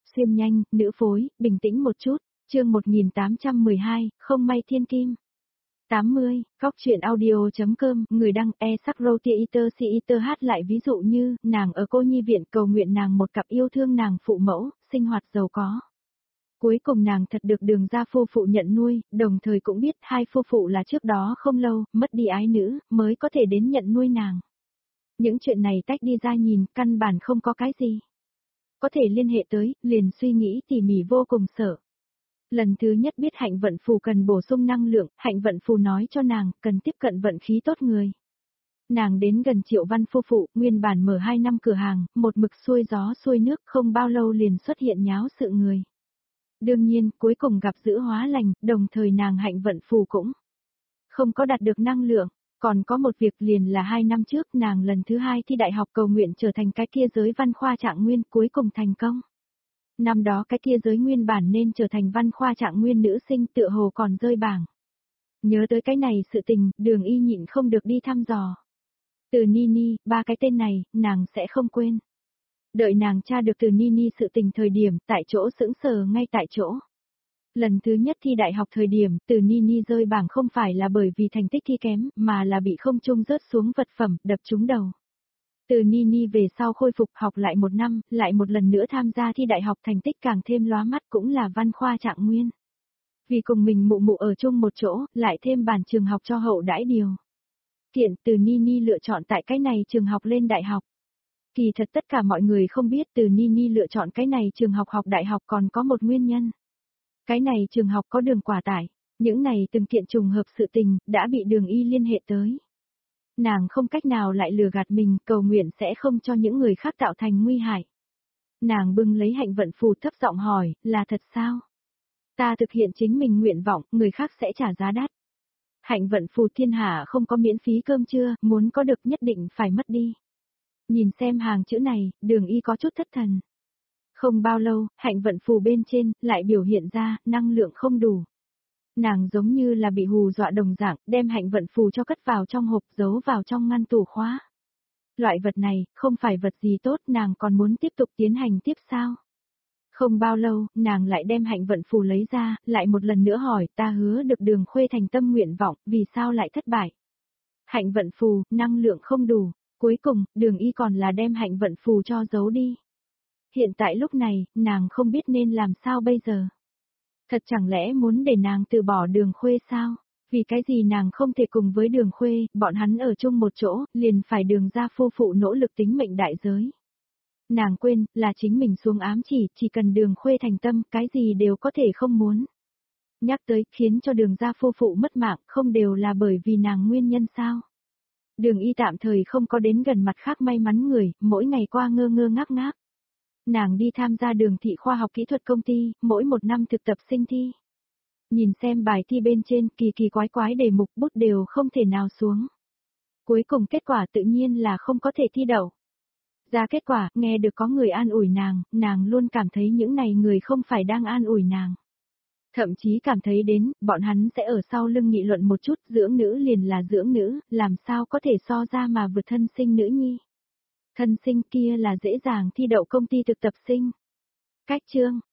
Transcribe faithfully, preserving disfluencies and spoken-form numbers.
Xuyên nhanh, nữ phối, bình tĩnh một chút, chương một nghìn tám trăm mười hai, không may thiên kim. tám mươi, góc truyện audio.com, người đăng e sắc roti iter si iter hát lại ví dụ như, nàng ở cô nhi viện cầu nguyện nàng một cặp yêu thương nàng phụ mẫu, sinh hoạt giàu có. Cuối cùng nàng thật được Đường gia phu phụ nhận nuôi, đồng thời cũng biết hai phu phụ là trước đó không lâu, mất đi ái nữ, mới có thể đến nhận nuôi nàng. Những chuyện này tách đi ra nhìn, căn bản không có cái gì. Có thể liên hệ tới, liền suy nghĩ tỉ mỉ vô cùng sợ. Lần thứ nhất biết hạnh vận phù cần bổ sung năng lượng, hạnh vận phù nói cho nàng, cần tiếp cận vận khí tốt người. Nàng đến gần Triệu Văn phu phụ, nguyên bản mở hai năm cửa hàng, một mực xuôi gió xuôi nước, không bao lâu liền xuất hiện nháo sự người. Đương nhiên, cuối cùng gặp giữ hóa lành, đồng thời nàng hạnh vận phù cũng không có đạt được năng lượng. Còn có một việc liền là hai năm trước nàng lần thứ hai thi đại học cầu nguyện trở thành cái kia giới văn khoa trạng nguyên, cuối cùng thành công. Năm đó cái kia giới nguyên bản nên trở thành văn khoa trạng nguyên nữ sinh tựa hồ còn rơi bảng. Nhớ tới cái này sự tình, Đường Y nhịn không được đi thăm dò. Từ Nini, ba cái tên này, nàng sẽ không quên. Đợi nàng tra được từ Nini sự tình thời điểm, tại chỗ sững sờ ngay tại chỗ. Lần thứ nhất thi đại học thời điểm, từ Nini rơi bảng không phải là bởi vì thành tích thi kém, mà là bị không trung rớt xuống vật phẩm, đập trúng đầu. Từ Nini về sau khôi phục học lại một năm, lại một lần nữa tham gia thi đại học, thành tích càng thêm lóa mắt, cũng là văn khoa trạng nguyên. Vì cùng mình mụ mụ ở chung một chỗ, lại thêm bản trường học cho hậu đãi điều. Kiện từ Nini lựa chọn tại cái này trường học lên đại học. Kỳ thật tất cả mọi người không biết từ Nini lựa chọn cái này trường học học đại học còn có một nguyên nhân. Cái này trường học có Đường quả tải, những này từng kiện trùng hợp sự tình, đã bị Đường Y liên hệ tới. Nàng không cách nào lại lừa gạt mình, cầu nguyện sẽ không cho những người khác tạo thành nguy hại. Nàng bưng lấy hạnh vận phù thấp giọng hỏi, là thật sao? Ta thực hiện chính mình nguyện vọng, người khác sẽ trả giá đắt. Hạnh vận phù thiên hạ không có miễn phí cơm trưa, muốn có được nhất định phải mất đi. Nhìn xem hàng chữ này, Đường Y có chút thất thần. Không bao lâu, hạnh vận phù bên trên, lại biểu hiện ra, năng lượng không đủ. Nàng giống như là bị hù dọa đồng dạng, đem hạnh vận phù cho cất vào trong hộp, giấu vào trong ngăn tủ khóa. Loại vật này, không phải vật gì tốt, nàng còn muốn tiếp tục tiến hành tiếp sao? Không bao lâu, nàng lại đem hạnh vận phù lấy ra, lại một lần nữa hỏi, ta hứa được Đường Khuê thành tâm nguyện vọng, vì sao lại thất bại? Hạnh vận phù, năng lượng không đủ, cuối cùng, Đường Y còn là đem hạnh vận phù cho giấu đi. Hiện tại lúc này, nàng không biết nên làm sao bây giờ. Thật chẳng lẽ muốn để nàng từ bỏ Đường Khuê sao? Vì cái gì nàng không thể cùng với Đường Khuê, bọn hắn ở chung một chỗ, liền phải Đường gia phu phụ nỗ lực tính mệnh đại giới. Nàng quên, là chính mình xuống ám chỉ, chỉ cần Đường Khuê thành tâm, cái gì đều có thể không muốn. Nhắc tới, khiến cho Đường gia phu phụ mất mạng, không đều là bởi vì nàng nguyên nhân sao? Đường Y tạm thời không có đến gần mặt khác may mắn người, mỗi ngày qua ngơ ngơ ngác ngác. Nàng đi tham gia Đường thị khoa học kỹ thuật công ty, mỗi một năm thực tập sinh thi. Nhìn xem bài thi bên trên, kỳ kỳ quái quái đề mục, bút đều không thể nào xuống. Cuối cùng kết quả tự nhiên là không có thể thi đậu. Ra kết quả, nghe được có người an ủi nàng, nàng luôn cảm thấy những này người không phải đang an ủi nàng. Thậm chí cảm thấy đến, bọn hắn sẽ ở sau lưng nghị luận một chút, dưỡng nữ liền là dưỡng nữ, làm sao có thể so ra mà vượt thân sinh nữ nhi. Thân sinh kia là dễ dàng thi đậu công ty thực tập sinh. Cách chương,